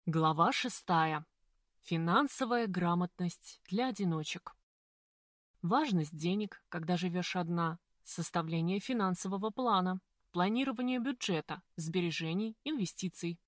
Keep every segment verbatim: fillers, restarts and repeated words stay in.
Глава шестая. Финансовая грамотность для одиночек. Важность денег, когда живешь одна, составление финансового плана, планирование бюджета, сбережений, инвестиций.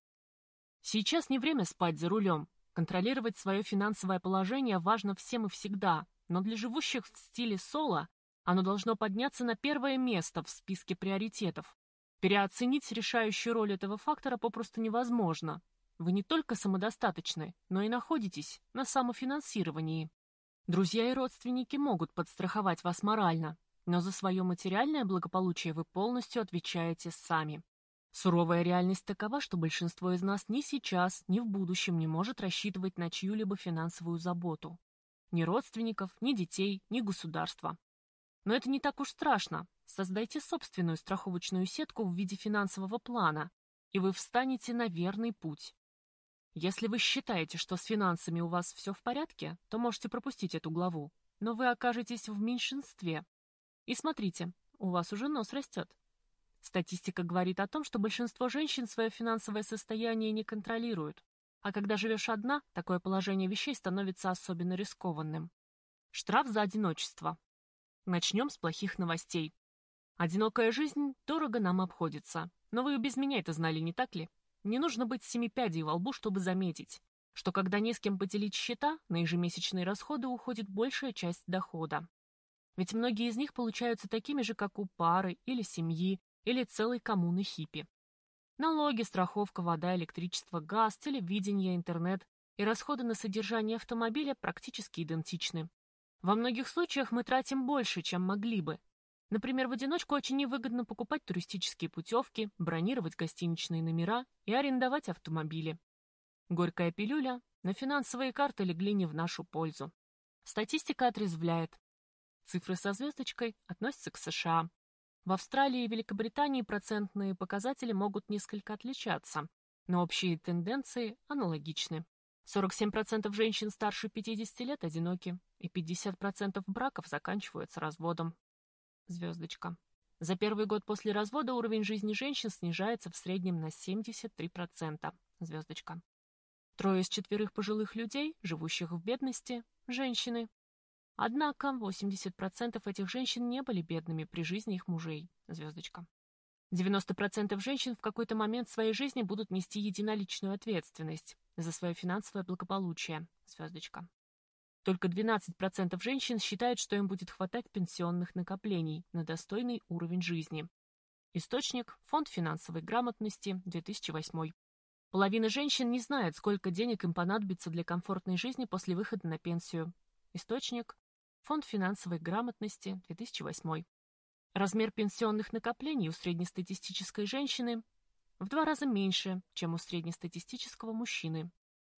Сейчас не время спать за рулем. Контролировать свое финансовое положение важно всем и всегда, но для живущих в стиле соло оно должно подняться на первое место в списке приоритетов. Переоценить решающую роль этого фактора попросту невозможно. Вы не только самодостаточны, но и находитесь на самофинансировании. Друзья и родственники могут подстраховать вас морально, но за свое материальное благополучие вы полностью отвечаете сами. Суровая реальность такова, что большинство из нас ни сейчас, ни в будущем не может рассчитывать на чью-либо финансовую заботу. Ни родственников, ни детей, ни государства. Но это не так уж страшно. Создайте собственную страховочную сетку в виде финансового плана, и вы встанете на верный путь. Если вы считаете, что с финансами у вас все в порядке, то можете пропустить эту главу, но вы окажетесь в меньшинстве. И смотрите, у вас уже нос растет. Статистика говорит о том, что большинство женщин свое финансовое состояние не контролируют, а когда живешь одна, такое положение вещей становится особенно рискованным. Штраф за одиночество. Начнем с плохих новостей. Одинокая жизнь дорого нам обходится, но вы и без меня это знали, не так ли? Не нужно быть семипядей во лбу, чтобы заметить, что когда не с кем поделить счета, на ежемесячные расходы уходит большая часть дохода. Ведь многие из них получаются такими же, как у пары или семьи, или целой коммуны хиппи. Налоги, страховка, вода, электричество, газ, телевидение, интернет и расходы на содержание автомобиля практически идентичны. Во многих случаях мы тратим больше, чем могли бы. Например, в одиночку очень невыгодно покупать туристические путевки, бронировать гостиничные номера и арендовать автомобили. Горькая пилюля, но финансовые карты легли не в нашу пользу. Статистика отрезвляет. Цифры со звездочкой относятся к США. В Австралии и Великобритании процентные показатели могут несколько отличаться, но общие тенденции аналогичны. сорок семь процентов женщин старше пятидесяти лет одиноки, и пятьдесят процентов браков заканчиваются разводом. Звездочка. За первый год после развода уровень жизни женщин снижается в среднем на семьдесят три процента. Звездочка. Трое из четверых пожилых людей, живущих в бедности, женщины. Однако восемьдесят процентов этих женщин не были бедными при жизни их мужей. Звездочка. девяносто процентов женщин в какой-то момент своей жизни будут нести единоличную ответственность за свое финансовое благополучие. Звездочка. Только двенадцать процентов женщин считают, что им будет хватать пенсионных накоплений на достойный уровень жизни. Источник – Фонд финансовой грамотности, две тысячи восьмой. Половина женщин не знает, сколько денег им понадобится для комфортной жизни после выхода на пенсию. Источник – Фонд финансовой грамотности, две тысячи восьмой. Размер пенсионных накоплений у среднестатистической женщины в два раза меньше, чем у среднестатистического мужчины.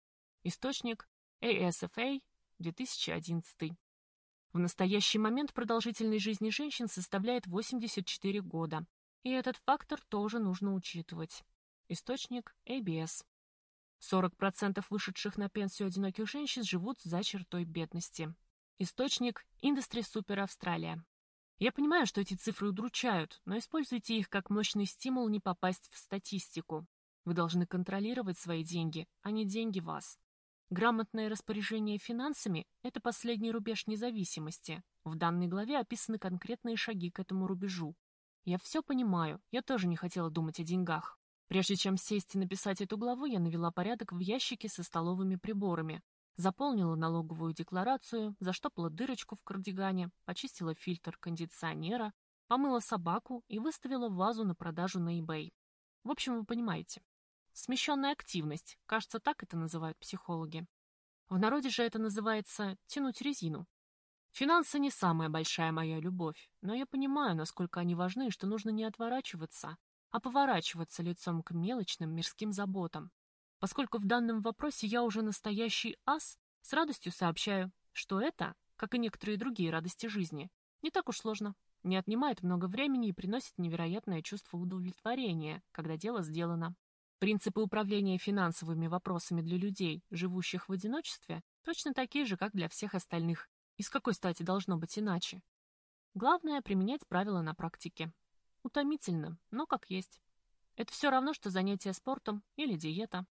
Источник – эй эс эф эй, две тысячи одиннадцатый. В настоящий момент продолжительность жизни женщин составляет восемьдесят четыре года, и этот фактор тоже нужно учитывать. Источник эй би эс. сорок процентов вышедших на пенсию одиноких женщин живут за чертой бедности. Источник Industry Super Australia. Я понимаю, что эти цифры удручают, но используйте их как мощный стимул не попасть в статистику. Вы должны контролировать свои деньги, а не деньги вас. Грамотное распоряжение финансами – это последний рубеж независимости. В данной главе описаны конкретные шаги к этому рубежу. Я все понимаю, я тоже не хотела думать о деньгах. Прежде чем сесть и написать эту главу, я навела порядок в ящике со столовыми приборами, заполнила налоговую декларацию, заштопала дырочку в кардигане, почистила фильтр кондиционера, помыла собаку и выставила вазу на продажу на eBay. В общем, вы понимаете. Смещенная активность, кажется, так это называют психологи. В народе же это называется «тянуть резину». Финансы не самая большая моя любовь, но я понимаю, насколько они важны и что нужно не отворачиваться, а поворачиваться лицом к мелочным мирским заботам. Поскольку в данном вопросе я уже настоящий ас, с радостью сообщаю, что это, как и некоторые другие радости жизни, не так уж сложно, не отнимает много времени и приносит невероятное чувство удовлетворения, когда дело сделано. Принципы управления финансовыми вопросами для людей, живущих в одиночестве, точно такие же, как для всех остальных. И с какой стати должно быть иначе? Главное – применять правила на практике. Утомительно, но как есть. Это все равно, что занятие спортом или диета.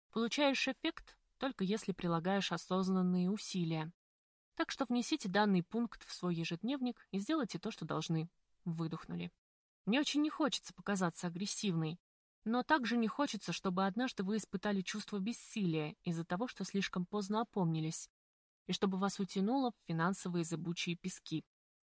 Получаешь эффект только если прилагаешь осознанные усилия. Так что внесите данный пункт в свой ежедневник и сделайте то, что должны. Выдохнули. Мне очень не хочется показаться агрессивной, но также не хочется, чтобы однажды вы испытали чувство бессилия из-за того, что слишком поздно опомнились, и чтобы вас утянуло в финансовые зыбучие пески.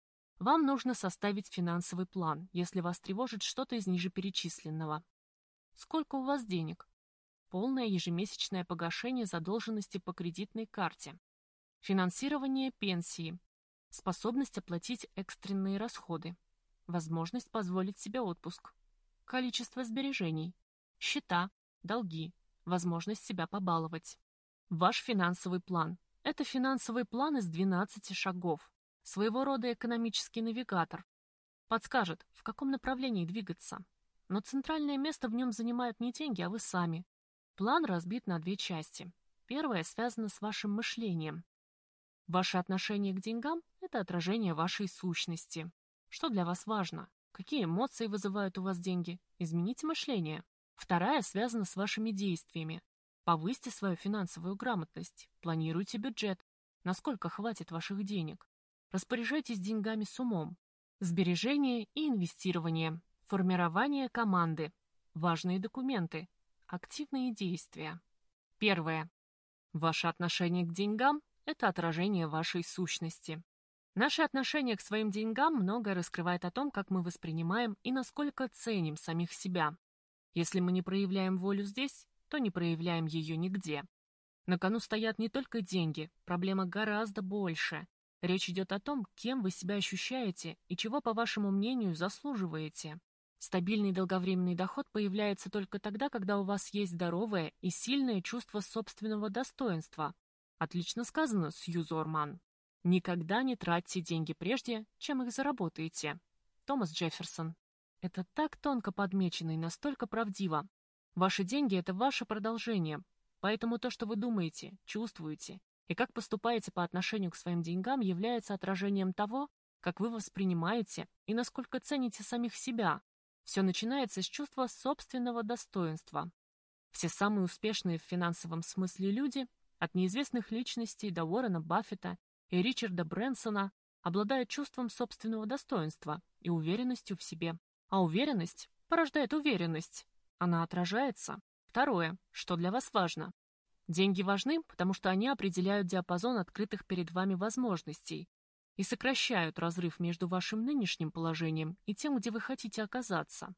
Вам нужно составить финансовый план, если вас тревожит что-то из ниже перечисленного. Сколько у вас денег? Полное ежемесячное погашение задолженности по кредитной карте. Финансирование пенсии. Способность оплатить экстренные расходы. Возможность позволить себе отпуск. Количество сбережений. Счета, долги. Возможность себя побаловать. Ваш финансовый план. Это финансовый план из двенадцати шагов. Своего рода экономический навигатор. Подскажет, в каком направлении двигаться. Но центральное место в нем занимают не деньги, а вы сами. План разбит на две части. Первая связана с вашим мышлением. Ваше отношение к деньгам – это отражение вашей сущности. Что для вас важно? Какие эмоции вызывают у вас деньги? Измените мышление. Вторая связана с вашими действиями. Повысьте свою финансовую грамотность. Планируйте бюджет. Насколько хватит ваших денег? Распоряжайтесь деньгами с умом. Сбережение и инвестирование. Формирование команды. Важные документы. Активные действия. Первое. Ваше отношение к деньгам – это отражение вашей сущности. Наше отношение к своим деньгам многое раскрывает о том, как мы воспринимаем и насколько ценим самих себя. Если мы не проявляем волю здесь, то не проявляем ее нигде. На кону стоят не только деньги, проблема гораздо больше. Речь идет о том, кем вы себя ощущаете и чего, по вашему мнению, заслуживаете. Стабильный долговременный доход появляется только тогда, когда у вас есть здоровое и сильное чувство собственного достоинства. Отлично сказано, Сьюз Орман. Никогда не тратьте деньги прежде, чем их заработаете. Томас Джефферсон. Это так тонко подмечено и настолько правдиво. Ваши деньги – это ваше продолжение. Поэтому то, что вы думаете, чувствуете и как поступаете по отношению к своим деньгам, является отражением того, как вы воспринимаете и насколько цените самих себя. Все начинается с чувства собственного достоинства. Все самые успешные в финансовом смысле люди, от неизвестных личностей до Уоррена Баффета и Ричарда Брэнсона, обладают чувством собственного достоинства и уверенностью в себе. А уверенность порождает уверенность. Она отражается. Второе. Что для вас важно? Деньги важны, потому что они определяют диапазон открытых перед вами возможностей и сокращают разрыв между вашим нынешним положением и тем, где вы хотите оказаться.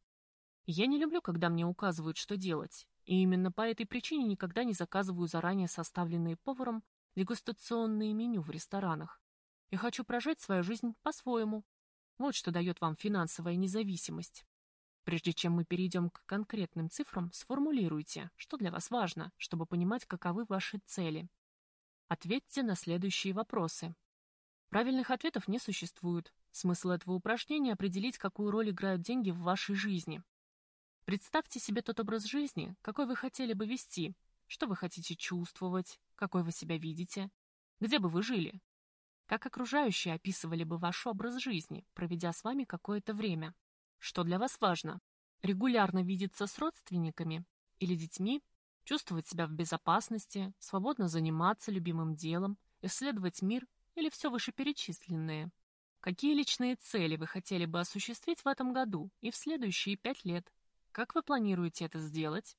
Я не люблю, когда мне указывают, что делать, и именно по этой причине никогда не заказываю заранее составленные поваром дегустационные меню в ресторанах. Я хочу прожить свою жизнь по-своему. Вот что дает вам финансовая независимость. Прежде чем мы перейдем к конкретным цифрам, сформулируйте, что для вас важно, чтобы понимать, каковы ваши цели. Ответьте на следующие вопросы. Правильных ответов не существует. Смысл этого упражнения – определить, какую роль играют деньги в вашей жизни. Представьте себе тот образ жизни, какой вы хотели бы вести, что вы хотите чувствовать, какой вы себя видите, где бы вы жили, как окружающие описывали бы ваш образ жизни, проведя с вами какое-то время. Что для вас важно? Регулярно видеться с родственниками или детьми, чувствовать себя в безопасности, свободно заниматься любимым делом, исследовать мир или все вышеперечисленное? Какие личные цели вы хотели бы осуществить в этом году и в следующие пять лет? Как вы планируете это сделать?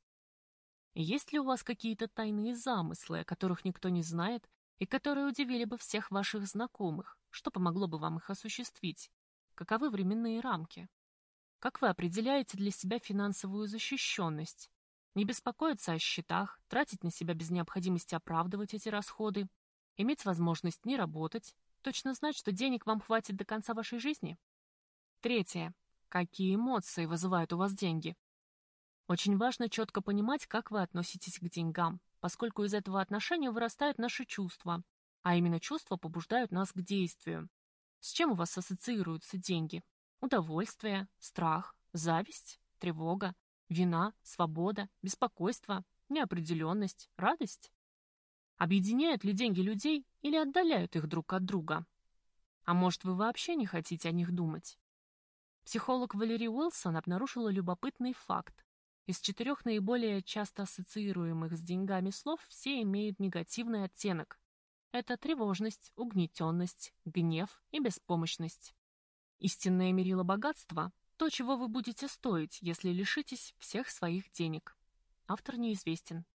Есть ли у вас какие-то тайные замыслы, о которых никто не знает, и которые удивили бы всех ваших знакомых? Что помогло бы вам их осуществить? Каковы временные рамки? Как вы определяете для себя финансовую защищенность? Не беспокоиться о счетах, тратить на себя без необходимости оправдывать эти расходы, иметь возможность не работать, точно знать, что денег вам хватит до конца вашей жизни? Третье. Какие эмоции вызывают у вас деньги? Очень важно четко понимать, как вы относитесь к деньгам, поскольку из этого отношения вырастают наши чувства, а именно чувства побуждают нас к действию. С чем у вас ассоциируются деньги? Удовольствие, страх, зависть, тревога, вина, свобода, беспокойство, неопределенность, радость? Объединяют ли деньги людей или отдаляют их друг от друга? А может, вы вообще не хотите о них думать? Психолог Валери Уилсон обнаружила любопытный факт. Из четырех наиболее часто ассоциируемых с деньгами слов все имеют негативный оттенок. Это тревожность, угнетенность, гнев и беспомощность. Истинное мерило богатства – то, чего вы будете стоить, если лишитесь всех своих денег. Автор неизвестен.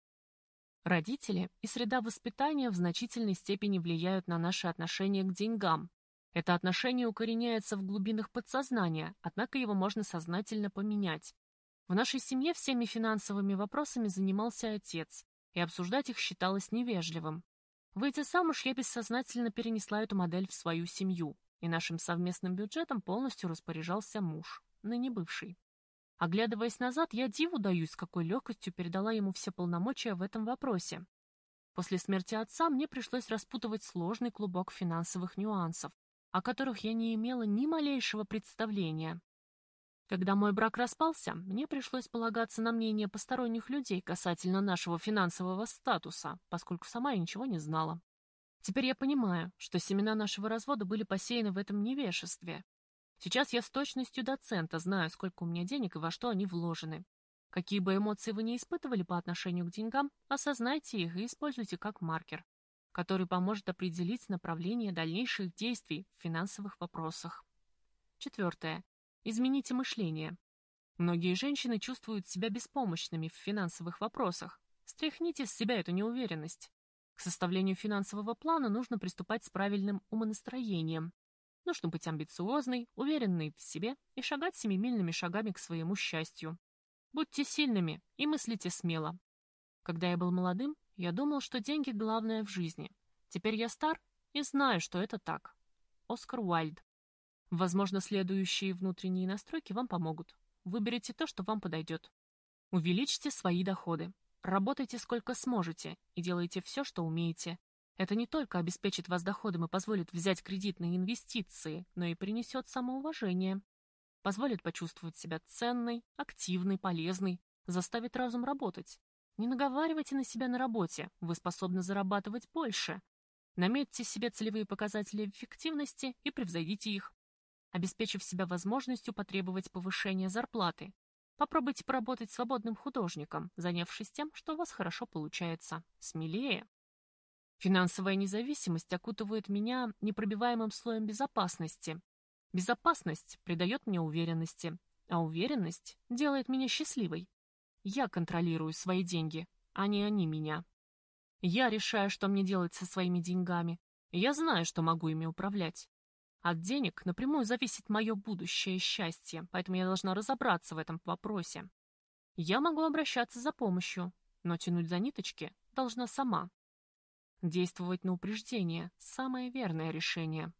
Родители и среда воспитания в значительной степени влияют на наше отношение к деньгам. Это отношение укореняется в глубинах подсознания, однако его можно сознательно поменять. В нашей семье всеми финансовыми вопросами занимался отец, и обсуждать их считалось невежливым. Выйдя замуж, я бессознательно перенесла эту модель в свою семью, и нашим совместным бюджетом полностью распоряжался муж, ныне бывший. Оглядываясь назад, я диву даюсь, с какой легкостью передала ему все полномочия в этом вопросе. После смерти отца мне пришлось распутывать сложный клубок финансовых нюансов, о которых я не имела ни малейшего представления. Когда мой брак распался, мне пришлось полагаться на мнение посторонних людей касательно нашего финансового статуса, поскольку сама я ничего не знала. Теперь я понимаю, что семена нашего развода были посеяны в этом невежестве. Сейчас я с точностью доцента знаю, сколько у меня денег и во что они вложены. Какие бы эмоции вы ни испытывали по отношению к деньгам, осознайте их и используйте как маркер, который поможет определить направление дальнейших действий в финансовых вопросах. Четвертое. Измените мышление. Многие женщины чувствуют себя беспомощными в финансовых вопросах. Стряхните с себя эту неуверенность. К составлению финансового плана нужно приступать с правильным умонастроением. Нужно быть амбициозной, уверенной в себе и шагать семимильными шагами к своему счастью. Будьте сильными и мыслите смело. Когда я был молодым, я думал, что деньги главное в жизни. Теперь я стар и знаю, что это так. Оскар Уайльд. Возможно, следующие внутренние настройки вам помогут. Выберите то, что вам подойдет. Увеличьте свои доходы. Работайте сколько сможете и делайте все, что умеете. Это не только обеспечит вас доходом и позволит взять кредитные инвестиции, но и принесет самоуважение. Позволит почувствовать себя ценной, активной, полезной, заставит разум работать. Не наговаривайте на себя на работе, вы способны зарабатывать больше. Наметьте себе целевые показатели эффективности и превзойдите их, обеспечив себя возможностью потребовать повышения зарплаты. Попробуйте поработать свободным художником, занявшись тем, что у вас хорошо получается. Смелее. Финансовая независимость окутывает меня непробиваемым слоем безопасности. Безопасность придает мне уверенности, а уверенность делает меня счастливой. Я контролирую свои деньги, а не они меня. Я решаю, что мне делать со своими деньгами, и я знаю, что могу ими управлять. От денег напрямую зависит мое будущее счастье, поэтому я должна разобраться в этом вопросе. Я могу обращаться за помощью, но тянуть за ниточки должна сама. Действовать на упреждение – самое верное решение.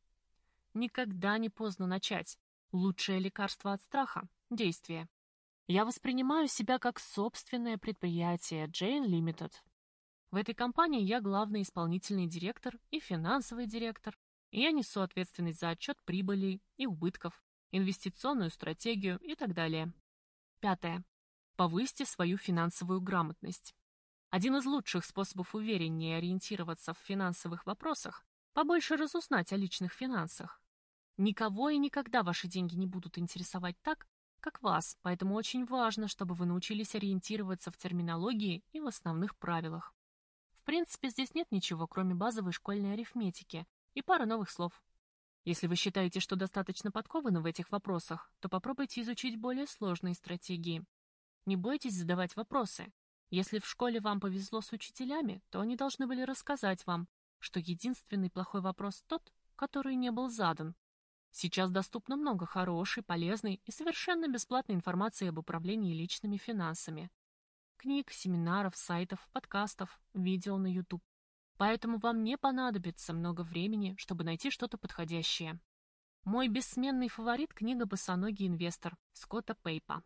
Никогда не поздно начать. Лучшее лекарство от страха – действие. Я воспринимаю себя как собственное предприятие Джейн Limited. В этой компании я главный исполнительный директор и финансовый директор, и я несу ответственность за отчет прибыли и убытков, инвестиционную стратегию и так далее. Пятое. Повысьте свою финансовую грамотность. Один из лучших способов увереннее ориентироваться в финансовых вопросах – побольше разузнать о личных финансах. Никого и никогда ваши деньги не будут интересовать так, как вас, поэтому очень важно, чтобы вы научились ориентироваться в терминологии и в основных правилах. В принципе, здесь нет ничего, кроме базовой школьной арифметики и пары новых слов. Если вы считаете, что достаточно подкованы в этих вопросах, то попробуйте изучить более сложные стратегии. Не бойтесь задавать вопросы. Если в школе вам повезло с учителями, то они должны были рассказать вам, что единственный плохой вопрос тот, который не был задан. Сейчас доступно много хорошей, полезной и совершенно бесплатной информации об управлении личными финансами. Книг, семинаров, сайтов, подкастов, видео на YouTube. Поэтому вам не понадобится много времени, чтобы найти что-то подходящее. Мой бессменный фаворит – книга «Босоногий инвестор» Скотта Пейпа.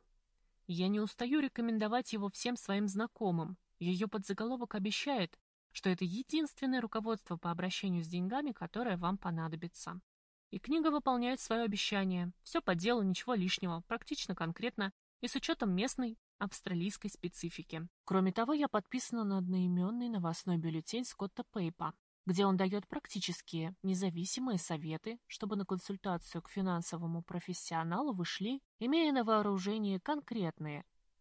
Я не устаю рекомендовать его всем своим знакомым. Ее подзаголовок обещает, что это единственное руководство по обращению с деньгами, которое вам понадобится. И книга выполняет свое обещание. Все по делу, ничего лишнего, практично конкретно и с учетом местной австралийской специфики. Кроме того, я подписана на одноименный новостной бюллетень Скотта Пейпа, где он дает практические, независимые советы, чтобы на консультацию к финансовому профессионалу вы шли, имея на вооружении конкретные,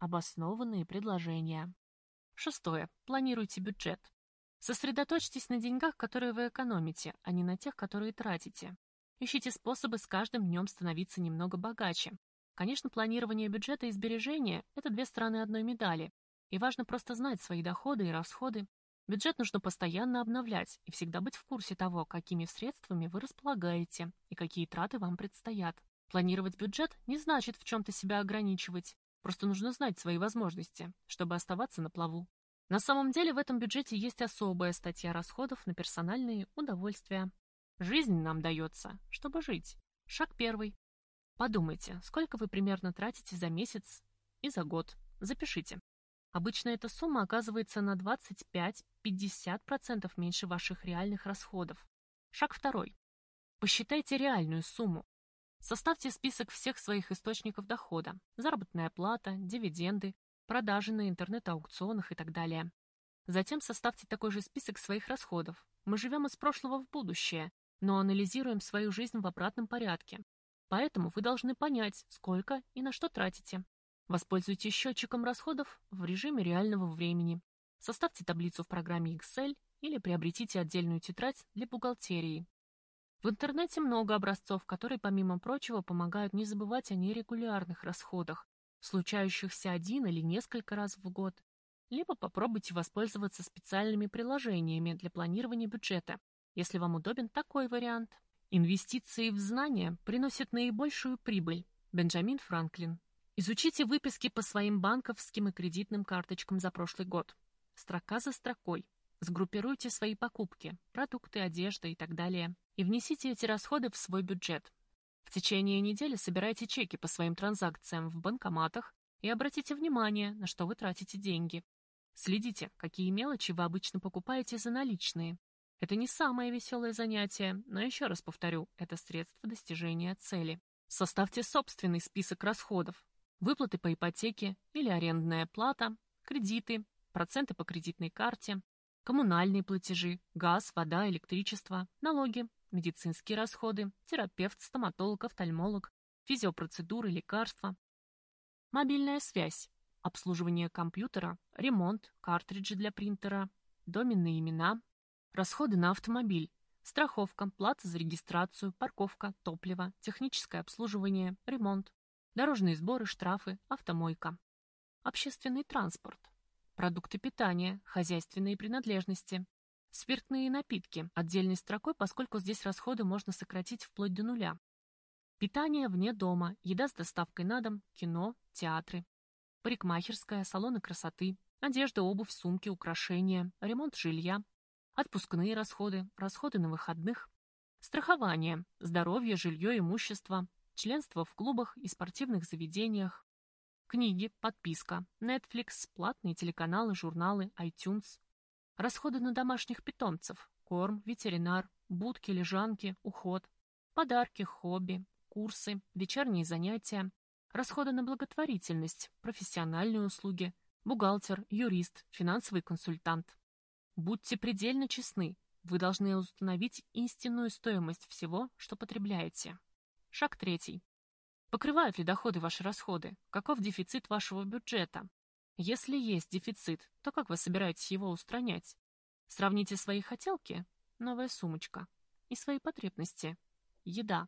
обоснованные предложения. Шестое. Планируйте бюджет. Сосредоточьтесь на деньгах, которые вы экономите, а не на тех, которые тратите. Ищите способы с каждым днем становиться немного богаче. Конечно, планирование бюджета и сбережения – это две стороны одной медали, и важно просто знать свои доходы и расходы. Бюджет нужно постоянно обновлять и всегда быть в курсе того, какими средствами вы располагаете и какие траты вам предстоят. Планировать бюджет не значит в чем-то себя ограничивать, просто нужно знать свои возможности, чтобы оставаться на плаву. На самом деле в этом бюджете есть особая статья расходов на персональные удовольствия. Жизнь нам дается, чтобы жить. Шаг первый. Подумайте, сколько вы примерно тратите за месяц и за год. Запишите. Обычно эта сумма оказывается на двадцать пять - пятьдесят процентов меньше ваших реальных расходов. Шаг второй. Посчитайте реальную сумму. Составьте список всех своих источников дохода. Заработная плата, дивиденды, продажи на интернет-аукционах и так далее. Затем составьте такой же список своих расходов. Мы живем из прошлого в будущее, но анализируем свою жизнь в обратном порядке. Поэтому вы должны понять, сколько и на что тратите. Воспользуйтесь счетчиком расходов в режиме реального времени. Составьте таблицу в программе Excel или приобретите отдельную тетрадь для бухгалтерии. В интернете много образцов, которые, помимо прочего, помогают не забывать о нерегулярных расходах, случающихся один или несколько раз в год. Либо попробуйте воспользоваться специальными приложениями для планирования бюджета, если вам удобен такой вариант. Инвестиции в знания приносят наибольшую прибыль. Бенджамин Франклин. Изучите выписки по своим банковским и кредитным карточкам за прошлый год. Строка за строкой. Сгруппируйте свои покупки, продукты, одежда и так далее, и внесите эти расходы в свой бюджет. В течение недели собирайте чеки по своим транзакциям в банкоматах и обратите внимание, на что вы тратите деньги. Следите, какие мелочи вы обычно покупаете за наличные. Это не самое веселое занятие, но еще раз повторю, это средство достижения цели. Составьте собственный список расходов. Выплаты по ипотеке или арендная плата, кредиты, проценты по кредитной карте, коммунальные платежи, газ, вода, электричество, налоги, медицинские расходы, терапевт, стоматолог, офтальмолог, физиопроцедуры, лекарства, мобильная связь, обслуживание компьютера, ремонт, картриджи для принтера, доменные имена, расходы на автомобиль, страховка, плата за регистрацию, парковка, топливо, техническое обслуживание, ремонт, дорожные сборы, штрафы, автомойка, общественный транспорт, продукты питания, хозяйственные принадлежности, спиртные напитки, отдельной строкой, поскольку здесь расходы можно сократить вплоть до нуля, питание вне дома, еда с доставкой на дом, кино, театры, парикмахерская, салоны красоты, одежда, обувь, сумки, украшения, ремонт жилья, отпускные расходы, расходы на выходных, страхование, здоровье, жилье, имущество, членство в клубах и спортивных заведениях, книги, подписка, Netflix, платные телеканалы, журналы, iTunes, расходы на домашних питомцев, корм, ветеринар, будки, лежанки, уход, подарки, хобби, курсы, вечерние занятия, расходы на благотворительность, профессиональные услуги, бухгалтер, юрист, финансовый консультант. Будьте предельно честны, вы должны установить истинную стоимость всего, что потребляете. Шаг третий. Покрывают ли доходы ваши расходы? Каков дефицит вашего бюджета? Если есть дефицит, то как вы собираетесь его устранять? Сравните свои хотелки, новая сумочка, и свои потребности, еда.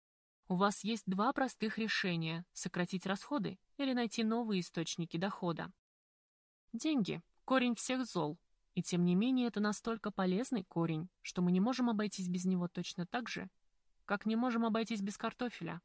У вас есть два простых решения – сократить расходы или найти новые источники дохода. Деньги – корень всех зол. И тем не менее это настолько полезный корень, что мы не можем обойтись без него точно так же, как не можем обойтись без картофеля.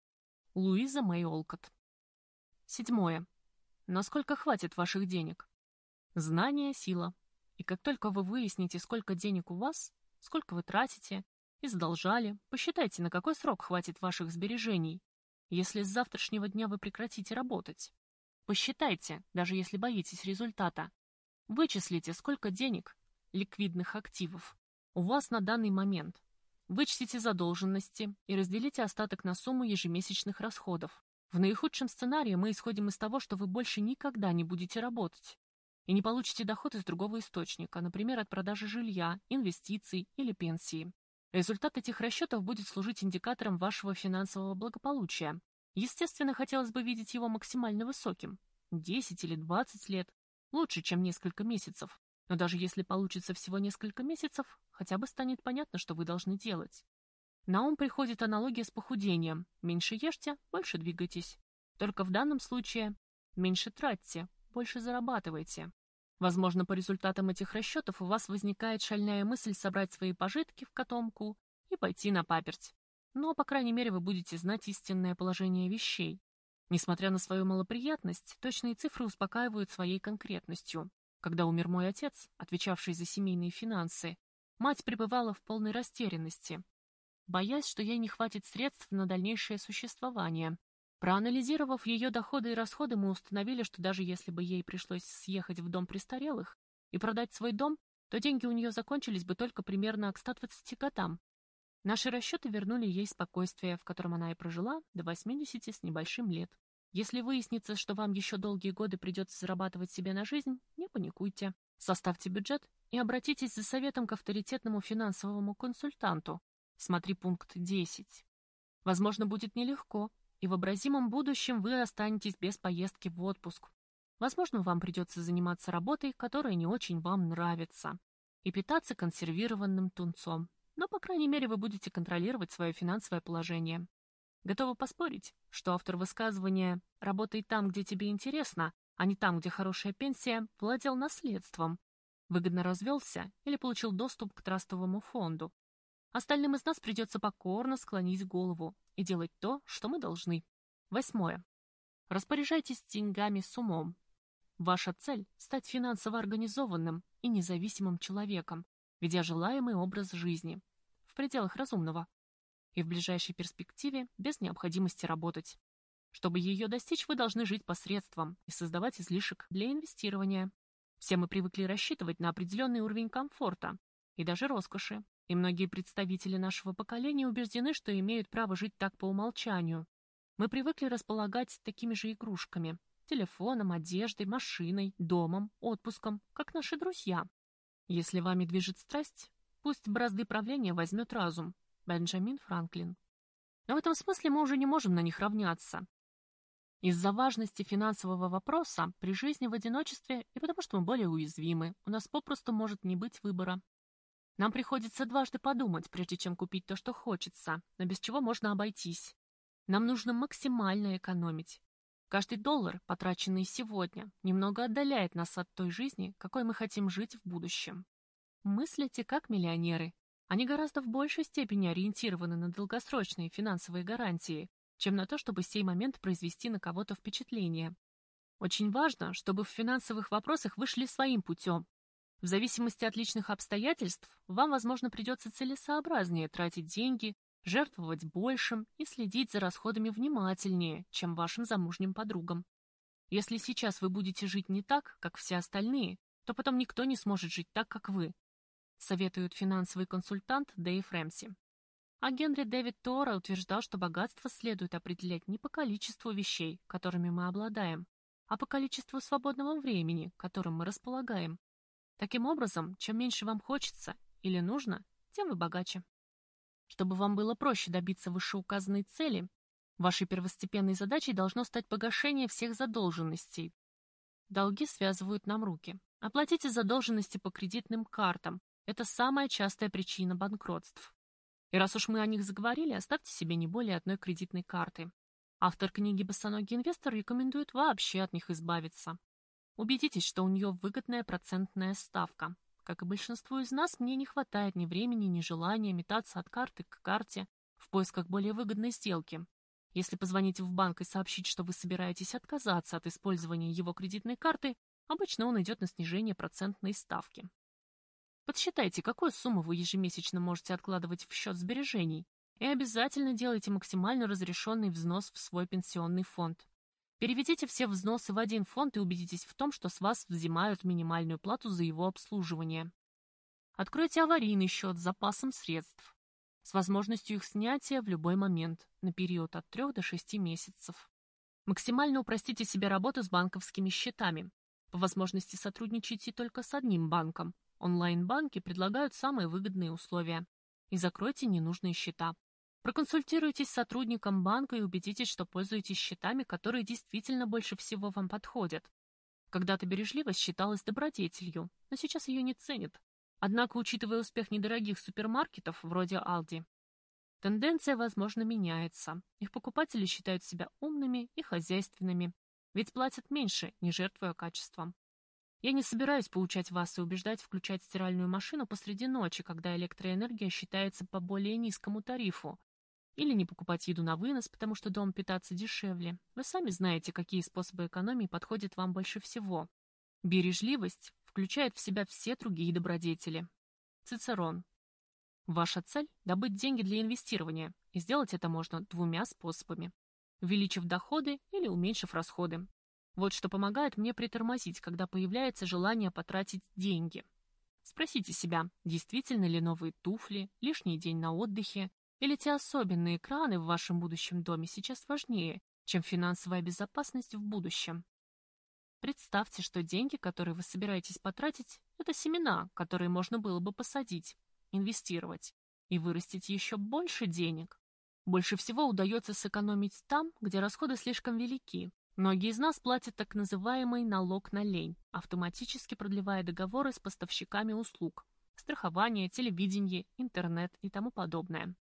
Луиза Мэй Олкотт. Седьмое. Насколько хватит ваших денег? Знание – сила. И как только вы выясните, сколько денег у вас, сколько вы тратите и задолжали, посчитайте, на какой срок хватит ваших сбережений, если с завтрашнего дня вы прекратите работать. Посчитайте, даже если боитесь результата. Вычислите, сколько денег, ликвидных активов, у вас на данный момент. Вычтите задолженности и разделите остаток на сумму ежемесячных расходов. В наихудшем сценарии мы исходим из того, что вы больше никогда не будете работать и не получите доход из другого источника, например, от продажи жилья, инвестиций или пенсии. Результат этих расчетов будет служить индикатором вашего финансового благополучия. Естественно, хотелось бы видеть его максимально высоким. десять или двадцать лет. Лучше, чем несколько месяцев. Но даже если получится всего несколько месяцев, хотя бы станет понятно, что вы должны делать. На ум приходит аналогия с похудением. Меньше ешьте, больше двигайтесь. Только в данном случае меньше тратьте, больше зарабатывайте. Возможно, по результатам этих расчетов у вас возникает шальная мысль собрать свои пожитки в котомку и пойти на паперть. Но, по крайней мере, вы будете знать истинное положение вещей. Несмотря на свою малоприятность, точные цифры успокаивают своей конкретностью. Когда умер мой отец, отвечавший за семейные финансы, мать пребывала в полной растерянности, боясь, что ей не хватит средств на дальнейшее существование. Проанализировав ее доходы и расходы, мы установили, что даже если бы ей пришлось съехать в дом престарелых и продать свой дом, то деньги у нее закончились бы только примерно к ста двадцати годам. Наши расчеты вернули ей спокойствие, в котором она и прожила до восьмидесяти с небольшим лет. Если выяснится, что вам еще долгие годы придется зарабатывать себе на жизнь, не паникуйте. Составьте бюджет и обратитесь за советом к авторитетному финансовому консультанту. Смотри пункт десять. Возможно, будет нелегко, и в вообразимом будущем вы останетесь без поездки в отпуск. Возможно, вам придется заниматься работой, которая не очень вам нравится, и питаться консервированным тунцом. Но, по крайней мере, вы будете контролировать свое финансовое положение. Готова поспорить, что автор высказывания «работай там, где тебе интересно, а не там, где хорошая пенсия» владел наследством, выгодно развелся или получил доступ к трастовому фонду. Остальным из нас придется покорно склонить голову и делать то, что мы должны. Восьмое. Распоряжайтесь деньгами с умом. Ваша цель – стать финансово организованным и независимым человеком, ведя желаемый образ жизни в пределах разумного и в ближайшей перспективе без необходимости работать. Чтобы ее достичь, вы должны жить посредством и создавать излишек для инвестирования. Все мы привыкли рассчитывать на определенный уровень комфорта и даже роскоши, и многие представители нашего поколения убеждены, что имеют право жить так по умолчанию. Мы привыкли располагать такими же игрушками – телефоном, одеждой, машиной, домом, отпуском, как наши друзья. Если вами движет страсть, пусть бразды правления возьмет разум. Бенджамин Франклин. Но в этом смысле мы уже не можем на них равняться. Из-за важности финансового вопроса при жизни в одиночестве и потому что мы более уязвимы, у нас попросту может не быть выбора. Нам приходится дважды подумать, прежде чем купить то, что хочется, но без чего можно обойтись. Нам нужно максимально экономить. Каждый доллар, потраченный сегодня, немного отдаляет нас от той жизни, какой мы хотим жить в будущем. Мыслите как миллионеры. Они гораздо в большей степени ориентированы на долгосрочные финансовые гарантии, чем на то, чтобы в сей момент произвести на кого-то впечатление. Очень важно, чтобы в финансовых вопросах вы шли своим путем. В зависимости от личных обстоятельств, вам, возможно, придется целесообразнее тратить деньги, жертвовать большим и следить за расходами внимательнее, чем вашим замужним подругам. Если сейчас вы будете жить не так, как все остальные, то потом никто не сможет жить так, как вы, советует финансовый консультант Дэйв Рэмси. А Генри Дэвид Торо утверждал, что богатство следует определять не по количеству вещей, которыми мы обладаем, а по количеству свободного времени, которым мы располагаем. Таким образом, чем меньше вам хочется или нужно, тем вы богаче. Чтобы вам было проще добиться вышеуказанной цели, вашей первостепенной задачей должно стать погашение всех задолженностей. Долги связывают нам руки. Оплатите задолженности по кредитным картам. Это самая частая причина банкротств. И раз уж мы о них заговорили, оставьте себе не более одной кредитной карты. Автор книги «Босоногий инвестор» рекомендует вообще от них избавиться. Убедитесь, что у нее выгодная процентная ставка. Как и большинству из нас, мне не хватает ни времени, ни желания метаться от карты к карте в поисках более выгодной сделки. Если позвоните в банк и сообщить, что вы собираетесь отказаться от использования его кредитной карты, обычно он идет на снижение процентной ставки. Подсчитайте, какую сумму вы ежемесячно можете откладывать в счет сбережений, и обязательно делайте максимально разрешенный взнос в свой пенсионный фонд. Переведите все взносы в один фонд и убедитесь в том, что с вас взимают минимальную плату за его обслуживание. Откройте аварийный счет с запасом средств, с возможностью их снятия в любой момент, на период от трёх до шести месяцев. Максимально упростите себе работу с банковскими счетами. По возможности сотрудничайте только с одним банком. Онлайн-банки предлагают самые выгодные условия. И закройте ненужные счета. Проконсультируйтесь с сотрудником банка и убедитесь, что пользуетесь счетами, которые действительно больше всего вам подходят. Когда-то бережливость считалась добродетелью, но сейчас ее не ценят. Однако, учитывая успех недорогих супермаркетов вроде Aldi, тенденция, возможно, меняется. Их покупатели считают себя умными и хозяйственными, ведь платят меньше, не жертвуя качеством. Я не собираюсь поучать вас и убеждать включать стиральную машину посреди ночи, когда электроэнергия считается по более низкому тарифу, или не покупать еду на вынос, потому что дом питаться дешевле. Вы сами знаете, какие способы экономии подходят вам больше всего. Бережливость включает в себя все другие добродетели. Цицерон. Ваша цель – добыть деньги для инвестирования, и сделать это можно двумя способами. Увеличив доходы или уменьшив расходы. Вот что помогает мне притормозить, когда появляется желание потратить деньги. Спросите себя, действительно ли новые туфли, лишний день на отдыхе, или те особенные экраны в вашем будущем доме сейчас важнее, чем финансовая безопасность в будущем. Представьте, что деньги, которые вы собираетесь потратить, это семена, которые можно было бы посадить, инвестировать и вырастить еще больше денег. Больше всего удается сэкономить там, где расходы слишком велики. Многие из нас платят так называемый налог на лень, автоматически продлевая договоры с поставщиками услуг, страхование, телевидение, интернет и тому подобное.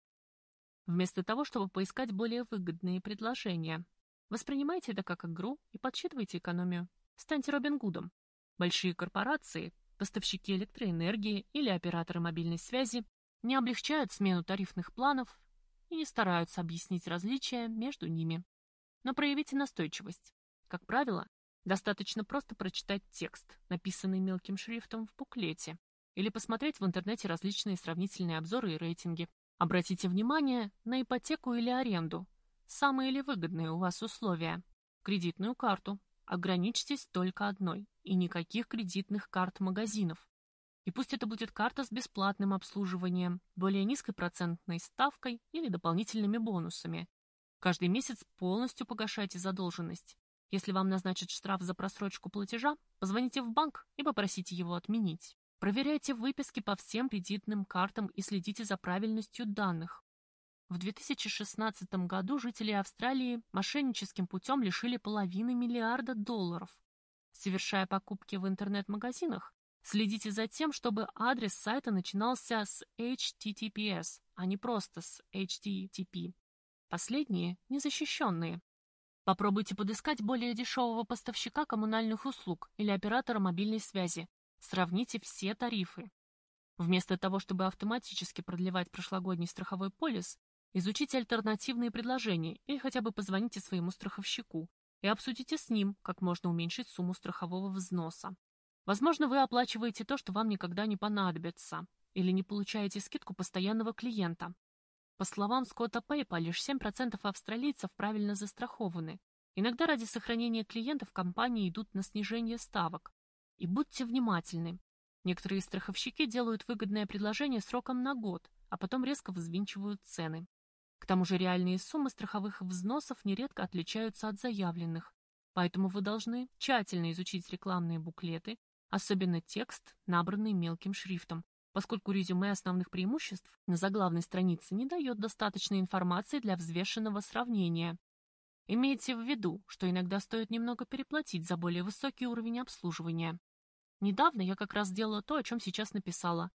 Вместо того, чтобы поискать более выгодные предложения, воспринимайте это как игру и подсчитывайте экономию. Станьте Робин Гудом. Большие корпорации, поставщики электроэнергии или операторы мобильной связи не облегчают смену тарифных планов и не стараются объяснить различия между ними. Но проявите настойчивость. Как правило, достаточно просто прочитать текст, написанный мелким шрифтом в буклете, или посмотреть в интернете различные сравнительные обзоры и рейтинги. Обратите внимание на ипотеку или аренду. Самые ли выгодные у вас условия? Кредитную карту. Ограничьтесь только одной. И никаких кредитных карт магазинов. И пусть это будет карта с бесплатным обслуживанием, более низкой процентной ставкой или дополнительными бонусами. Каждый месяц полностью погашайте задолженность. Если вам назначат штраф за просрочку платежа, позвоните в банк и попросите его отменить. Проверяйте выписки по всем кредитным картам и следите за правильностью данных. В две тысячи шестнадцатом году жители Австралии мошенническим путем лишили половины миллиарда долларов. Совершая покупки в интернет-магазинах, следите за тем, чтобы адрес сайта начинался с эйч ти ти пи эс, а не просто с эйч ти ти пи. Последние незащищенные. Попробуйте подыскать более дешевого поставщика коммунальных услуг или оператора мобильной связи. Сравните все тарифы. Вместо того, чтобы автоматически продлевать прошлогодний страховой полис, изучите альтернативные предложения или хотя бы позвоните своему страховщику и обсудите с ним, как можно уменьшить сумму страхового взноса. Возможно, вы оплачиваете то, что вам никогда не понадобится, или не получаете скидку постоянного клиента. По словам Скотта Пейпа, лишь семь процентов австралийцев правильно застрахованы. Иногда ради сохранения клиентов компании идут на снижение ставок. И будьте внимательны. Некоторые страховщики делают выгодное предложение сроком на год, а потом резко взвинчивают цены. К тому же реальные суммы страховых взносов нередко отличаются от заявленных, поэтому вы должны тщательно изучить рекламные буклеты, особенно текст, набранный мелким шрифтом, поскольку резюме основных преимуществ на заглавной странице не дает достаточной информации для взвешенного сравнения. Имейте в виду, что иногда стоит немного переплатить за более высокий уровень обслуживания. Недавно я как раз сделала то, о чем сейчас написала,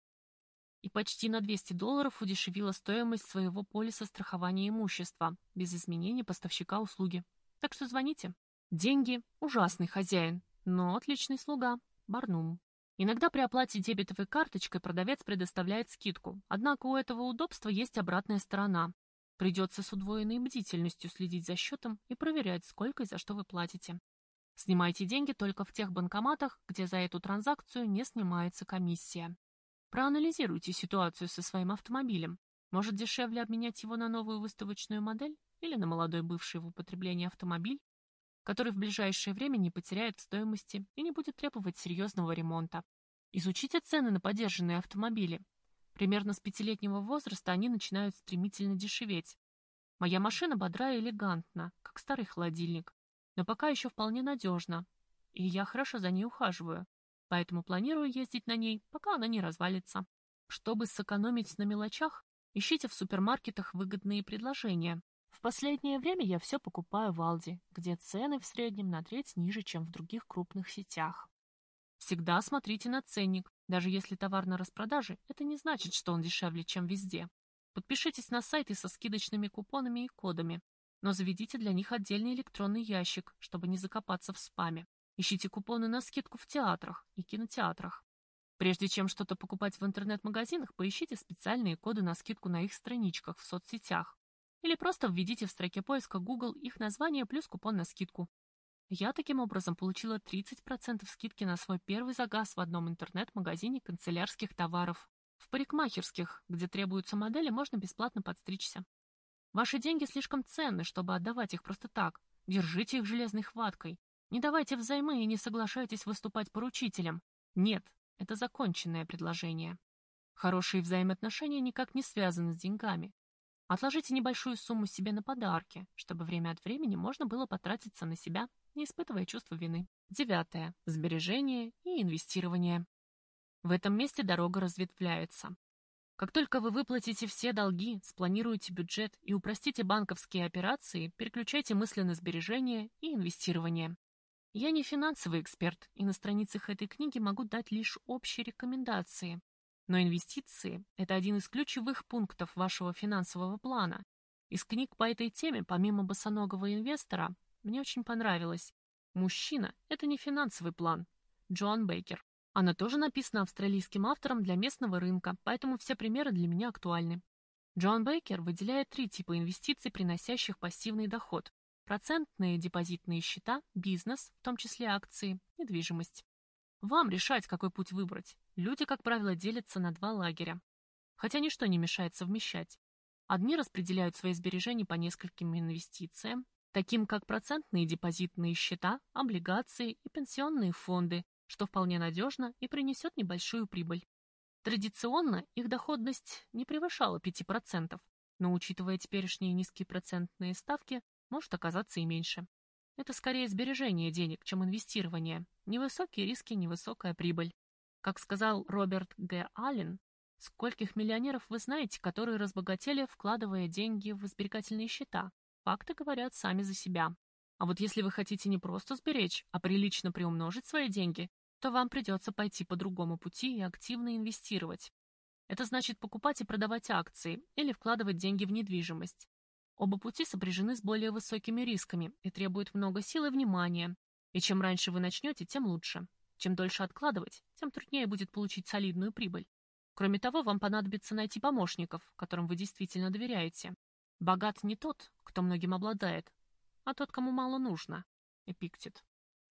и почти на двести долларов удешевила стоимость своего полиса страхования имущества, без изменения поставщика услуги. Так что звоните. Деньги – ужасный хозяин, но отличный слуга. Барнум. Иногда при оплате дебетовой карточкой продавец предоставляет скидку, однако у этого удобства есть обратная сторона. Придется с удвоенной бдительностью следить за счетом и проверять, сколько и за что вы платите. Снимайте деньги только в тех банкоматах, где за эту транзакцию не снимается комиссия. Проанализируйте ситуацию со своим автомобилем. Может, дешевле обменять его на новую выставочную модель или на молодой бывший в употреблении автомобиль, который в ближайшее время не потеряет в стоимости и не будет требовать серьезного ремонта. Изучите цены на подержанные автомобили. Примерно с пятилетнего возраста они начинают стремительно дешеветь. Моя машина бодра и элегантна, как старый холодильник, но пока еще вполне надежна, и я хорошо за ней ухаживаю, поэтому планирую ездить на ней, пока она не развалится. Чтобы сэкономить на мелочах, Ищите в супермаркетах выгодные предложения. В последнее время я все покупаю в Алди, где цены в среднем на треть ниже, чем в других крупных сетях. Всегда смотрите на ценник. Даже если товар на распродаже, это не значит, что он дешевле, чем везде. Подпишитесь на сайты со скидочными купонами и кодами, но заведите для них отдельный электронный ящик, чтобы не закопаться в спаме. Ищите купоны на скидку в театрах и кинотеатрах. Прежде чем что-то покупать в интернет-магазинах, поищите специальные коды на скидку на их страничках в соцсетях. Или просто введите в строке поиска Google их название плюс купон на скидку. Я таким образом получила тридцать процентов скидки на свой первый заказ в одном интернет-магазине канцелярских товаров. В парикмахерских, где требуются модели, можно бесплатно подстричься. Ваши деньги слишком ценны, чтобы отдавать их просто так. Держите их железной хваткой. Не давайте взаймы и не соглашайтесь выступать поручителем. Нет, это законченное предложение. Хорошие взаимоотношения никак не связаны с деньгами. Отложите небольшую сумму себе на подарки, чтобы время от времени можно было потратиться на себя, не испытывая чувства вины. Девятое. Сбережение и инвестирование. В этом месте дорога разветвляется. Как только вы выплатите все долги, спланируете бюджет и упростите банковские операции, переключайте мысли на сбережение и инвестирование. Я не финансовый эксперт, и на страницах этой книги могу дать лишь общие рекомендации. Но инвестиции – это один из ключевых пунктов вашего финансового плана. Из книг по этой теме, помимо «Босоногого инвестора», мне очень понравилось «Мужчина – это не финансовый план» Джоан Бейкер. Она тоже написана австралийским автором для местного рынка, поэтому все примеры для меня актуальны. Джоан Бейкер выделяет три типа инвестиций, приносящих пассивный доход. Процентные депозитные счета, бизнес, в том числе акции, недвижимость. Вам решать, какой путь выбрать. Люди, как правило, делятся на два лагеря. Хотя ничто не мешает совмещать. Одни распределяют свои сбережения по нескольким инвестициям, таким как процентные депозитные счета, облигации и пенсионные фонды, что вполне надежно и принесет небольшую прибыль. Традиционно их доходность не превышала пяти процентов, но, учитывая теперешние низкие процентные ставки, может оказаться и меньше. Это скорее сбережение денег, чем инвестирование. Невысокие риски, невысокая прибыль. Как сказал Роберт Г. Аллен, скольких миллионеров вы знаете, которые разбогатели, вкладывая деньги в сберегательные счета? Факты говорят сами за себя. А вот если вы хотите не просто сберечь, а прилично приумножить свои деньги, то вам придется пойти по другому пути и активно инвестировать. Это значит покупать и продавать акции или вкладывать деньги в недвижимость. Оба пути сопряжены с более высокими рисками и требуют много сил и внимания. И чем раньше вы начнете, тем лучше. Чем дольше откладывать, тем труднее будет получить солидную прибыль. Кроме того, вам понадобится найти помощников, которым вы действительно доверяете. Богат не тот, кто многим обладает, а тот, кому мало нужно. Эпиктет.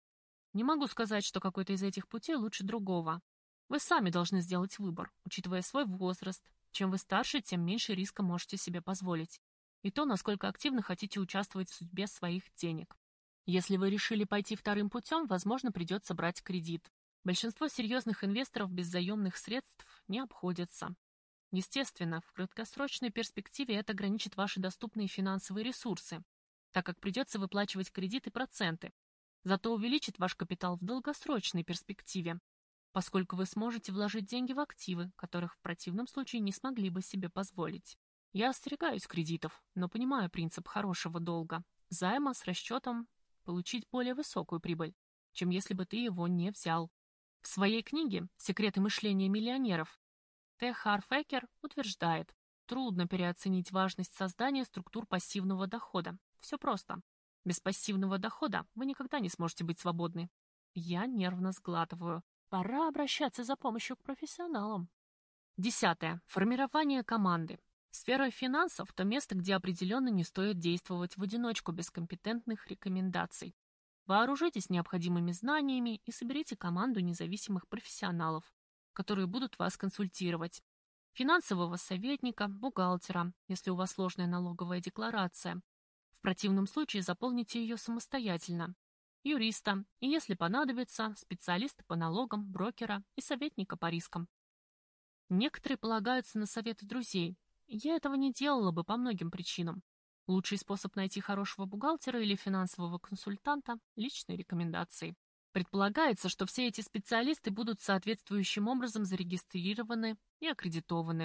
Не могу сказать, что какой-то из этих путей лучше другого. Вы сами должны сделать выбор, учитывая свой возраст. Чем вы старше, тем меньше риска можете себе позволить. И то, насколько активно хотите участвовать в судьбе своих денег. Если вы решили пойти вторым путем, возможно, придется брать кредит. Большинство серьезных инвесторов без заемных средств не обходятся. Естественно, в краткосрочной перспективе это ограничит ваши доступные финансовые ресурсы, так как придется выплачивать кредиты и проценты. Зато увеличит ваш капитал в долгосрочной перспективе, поскольку вы сможете вложить деньги в активы, которых в противном случае не смогли бы себе позволить. Я остерегаюсь кредитов, но понимаю принцип хорошего долга. Займа с расчетом получить более высокую прибыль, чем если бы ты его не взял. В своей книге «Секреты мышления миллионеров» Т. Харфекер утверждает, трудно переоценить важность создания структур пассивного дохода. Все просто. Без пассивного дохода вы никогда не сможете быть свободны. Я нервно сглатываю. Пора обращаться за помощью к профессионалам. Десятое. Формирование команды. Сфера финансов – то место, где определенно не стоит действовать в одиночку без компетентных рекомендаций. Вооружитесь необходимыми знаниями и соберите команду независимых профессионалов, которые будут вас консультировать. Финансового советника, бухгалтера, если у вас сложная налоговая декларация. В противном случае заполните ее самостоятельно. Юриста и, если понадобится, специалиста по налогам, брокера и советника по рискам. Некоторые полагаются на советы друзей. Я этого не делала бы по многим причинам. Лучший способ найти хорошего бухгалтера или финансового консультанта – личные рекомендации. Предполагается, что все эти специалисты будут соответствующим образом зарегистрированы и аккредитованы.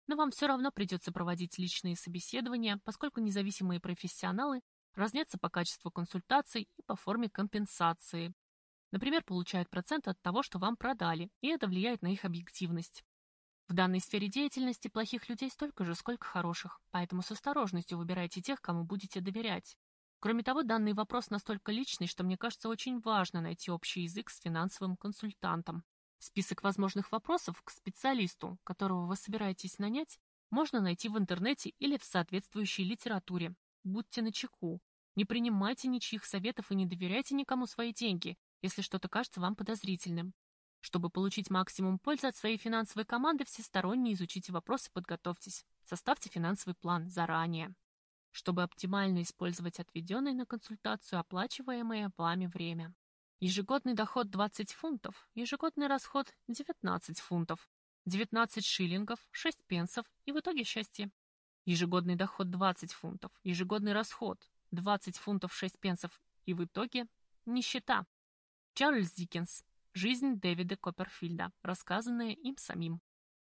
Но вам все равно придется проводить личные собеседования, поскольку независимые профессионалы разнятся по качеству консультаций и по форме компенсации. Например, получают процент от того, что вам продали, и это влияет на их объективность. В данной сфере деятельности плохих людей столько же, сколько хороших, поэтому с осторожностью выбирайте тех, кому будете доверять. Кроме того, данный вопрос настолько личный, что мне кажется очень важно найти общий язык с финансовым консультантом. Список возможных вопросов к специалисту, которого вы собираетесь нанять, можно найти в интернете или в соответствующей литературе. Будьте начеку. Не принимайте ничьих советов и не доверяйте никому свои деньги, если что-то кажется вам подозрительным. Чтобы получить максимум пользы от своей финансовой команды, всесторонне изучите вопросы и подготовьтесь. Составьте финансовый план заранее, чтобы оптимально использовать отведенное на консультацию оплачиваемое вами время. Ежегодный доход двадцать фунтов, ежегодный расход девятнадцать фунтов, девятнадцать шиллингов, шесть пенсов и в итоге счастье. Ежегодный доход двадцать фунтов, ежегодный расход двадцать фунтов, шесть пенсов и в итоге нищета. Чарльз Диккенс. Жизнь Дэвида Копперфильда, рассказанная им самим.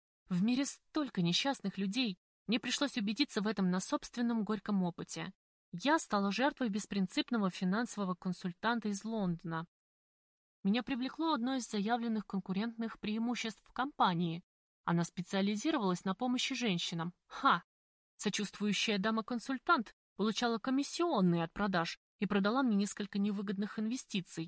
В мире столько несчастных людей. Мне пришлось убедиться в этом на собственном горьком опыте. Я стала жертвой беспринципного финансового консультанта из Лондона. Меня привлекло одно из заявленных конкурентных преимуществ компании. Она специализировалась на помощи женщинам. Ха! Сочувствующая дама-консультант получала комиссионные от продаж и продала мне несколько невыгодных инвестиций.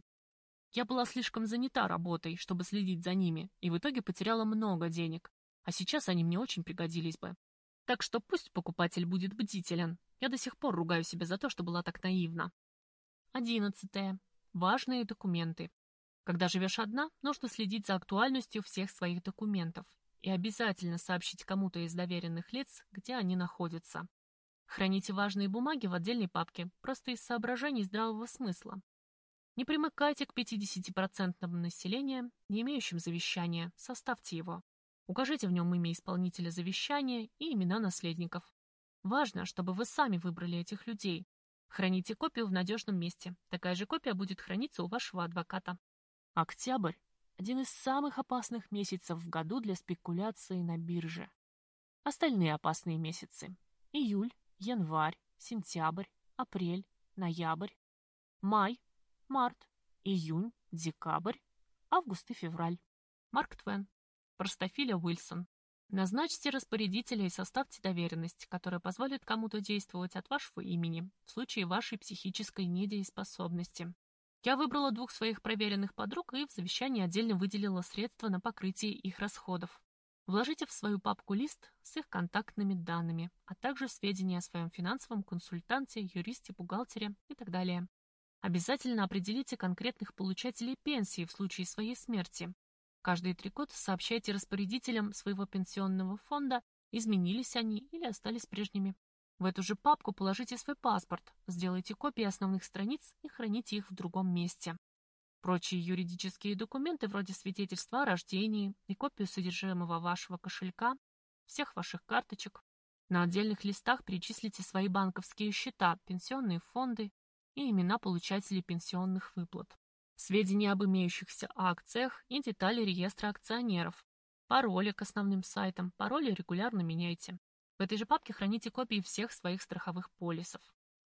Я была слишком занята работой, чтобы следить за ними, и в итоге потеряла много денег. А сейчас они мне очень пригодились бы. Так что пусть покупатель будет бдителен. Я до сих пор ругаю себя за то, что была так наивна. Одиннадцатое. Важные документы. Когда живешь одна, нужно следить за актуальностью всех своих документов и обязательно сообщить кому-то из доверенных лиц, где они находятся. Храните важные бумаги в отдельной папке, просто из соображений здравого смысла. Не примыкайте к пятидесяти процентам населения, не имеющим завещания, составьте его. Укажите в нем имя исполнителя завещания и имена наследников. Важно, чтобы вы сами выбрали этих людей. Храните копию в надежном месте. Такая же копия будет храниться у вашего адвоката. Октябрь – один из самых опасных месяцев в году для спекуляции на бирже. Остальные опасные месяцы – июль, январь, сентябрь, апрель, ноябрь, май, март, июнь, декабрь, август и февраль. Марк Твен. Простофиля Уилсон. Назначьте распорядителя и составьте доверенность, которая позволит кому-то действовать от вашего имени в случае вашей психической недееспособности. Я выбрала двух своих проверенных подруг и в завещании отдельно выделила средства на покрытие их расходов. Вложите в свою папку лист с их контактными данными, а также сведения о своем финансовом консультанте, юристе, бухгалтере и так далее. Обязательно определите конкретных получателей пенсии в случае своей смерти. Каждые три года сообщайте распорядителям своего пенсионного фонда, изменились они или остались прежними. В эту же папку положите свой паспорт, сделайте копии основных страниц и храните их в другом месте. Прочие юридические документы, вроде свидетельства о рождении и копию содержимого вашего кошелька, всех ваших карточек. На отдельных листах перечислите свои банковские счета, пенсионные фонды и имена получателей пенсионных выплат. Сведения об имеющихся акциях и детали реестра акционеров. Пароли к основным сайтам. Пароли регулярно меняйте. В этой же папке храните копии всех своих страховых полисов.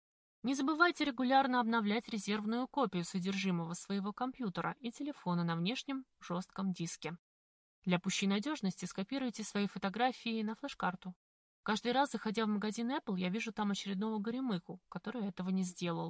Не забывайте регулярно обновлять резервную копию содержимого своего компьютера и телефона на внешнем жестком диске. Для пущей надежности скопируйте свои фотографии на флеш-карту. Каждый раз, заходя в магазин Apple, я вижу там очередного горемыку, который этого не сделал.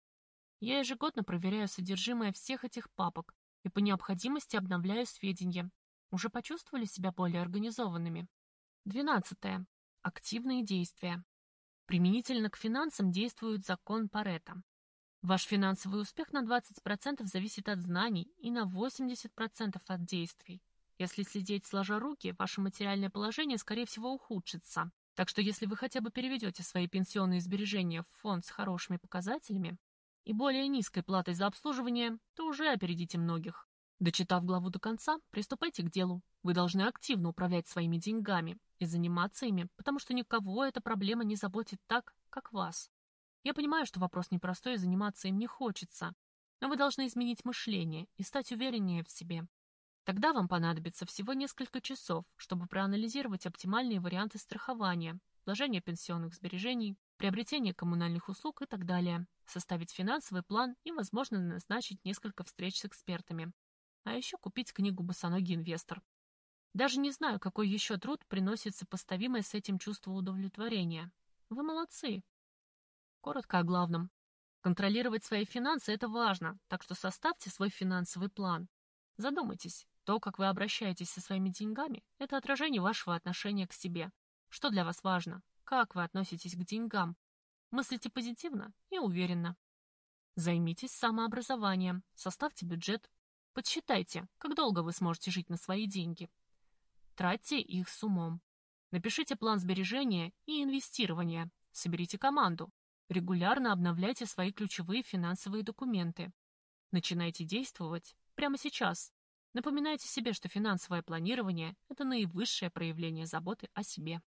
Я ежегодно проверяю содержимое всех этих папок и по необходимости обновляю сведения. Уже почувствовали себя более организованными? Двенадцатое. Активные действия. Применительно к финансам действует закон Парето. Ваш финансовый успех на двадцать процентов зависит от знаний и на восемьдесят процентов от действий. Если сидеть сложа руки, ваше материальное положение, скорее всего, ухудшится. Так что если вы хотя бы переведете свои пенсионные сбережения в фонд с хорошими показателями и более низкой платой за обслуживание, то уже опередите многих. Дочитав главу до конца, приступайте к делу. Вы должны активно управлять своими деньгами и заниматься ими, потому что никого эта проблема не заботит так, как вас. Я понимаю, что вопрос непростой и заниматься им не хочется, но вы должны изменить мышление и стать увереннее в себе. Тогда вам понадобится всего несколько часов, чтобы проанализировать оптимальные варианты страхования, вложения пенсионных сбережений, приобретения коммунальных услуг и так далее, составить финансовый план и, возможно, назначить несколько встреч с экспертами. А еще купить книгу «Босоногий инвестор». Даже не знаю, какой еще труд приносит сопоставимое с этим чувство удовлетворения. Вы молодцы. Коротко о главном. Контролировать свои финансы – это важно, так что составьте свой финансовый план. Задумайтесь, то, как вы обращаетесь со своими деньгами, это отражение вашего отношения к себе. Что для вас важно? Как вы относитесь к деньгам? Мыслите позитивно и уверенно. Займитесь самообразованием, составьте бюджет. Подсчитайте, как долго вы сможете жить на свои деньги. Тратьте их с умом. Напишите план сбережения и инвестирования. Соберите команду. Регулярно обновляйте свои ключевые финансовые документы. Начинайте действовать прямо сейчас. Напоминайте себе, что финансовое планирование – это наивысшее проявление заботы о себе.